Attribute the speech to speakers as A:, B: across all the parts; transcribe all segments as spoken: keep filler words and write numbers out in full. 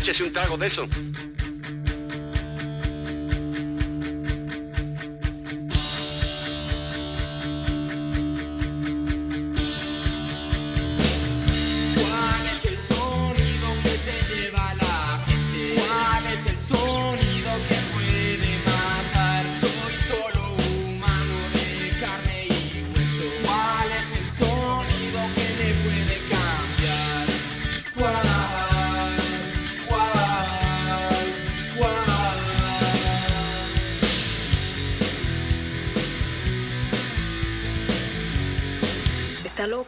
A: Échese un trago de eso.
B: ¿Cuál es el sonido que se lleva a la gente? ¿Cuál es el sonido que puede matar? Soy solo humano de carne y hueso. ¿Cuál es el sonido que me puede cambiar? ¿Cuál? ¿Cuál? ¿Cuál?
C: Está loco.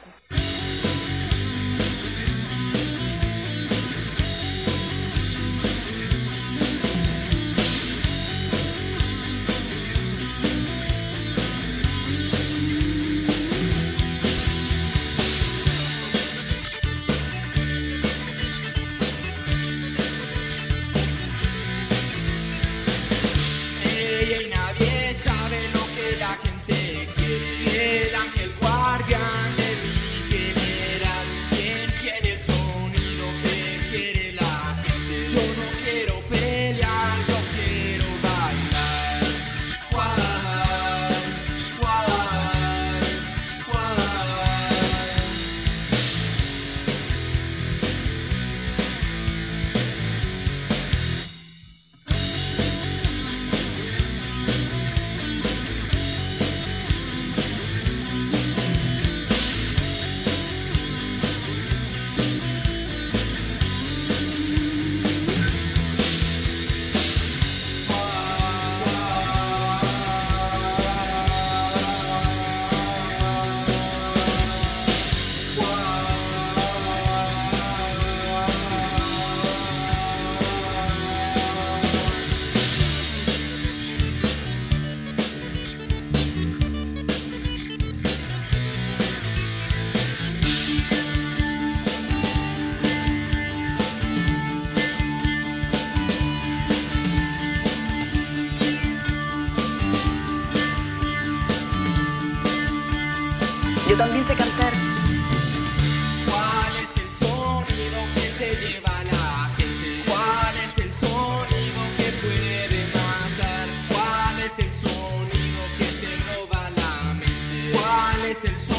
B: Ey, ey, nadie sabe lo que la gente quiere. El ángel guardián de mi general. ¿Quién quiere el sonido que quiere la gente? Yo no quiero pelear, yo quiero bailar. ¿Cuál? ¿Cuál? ¿Cuál?
C: Yo también sé cantar.
B: ¿Cuál es el sonido que se lleva a la gente? ¿Cuál es el sonido que puede matar? ¿Cuál es el sonido que se roba la mente? ¿Cuál es el sonido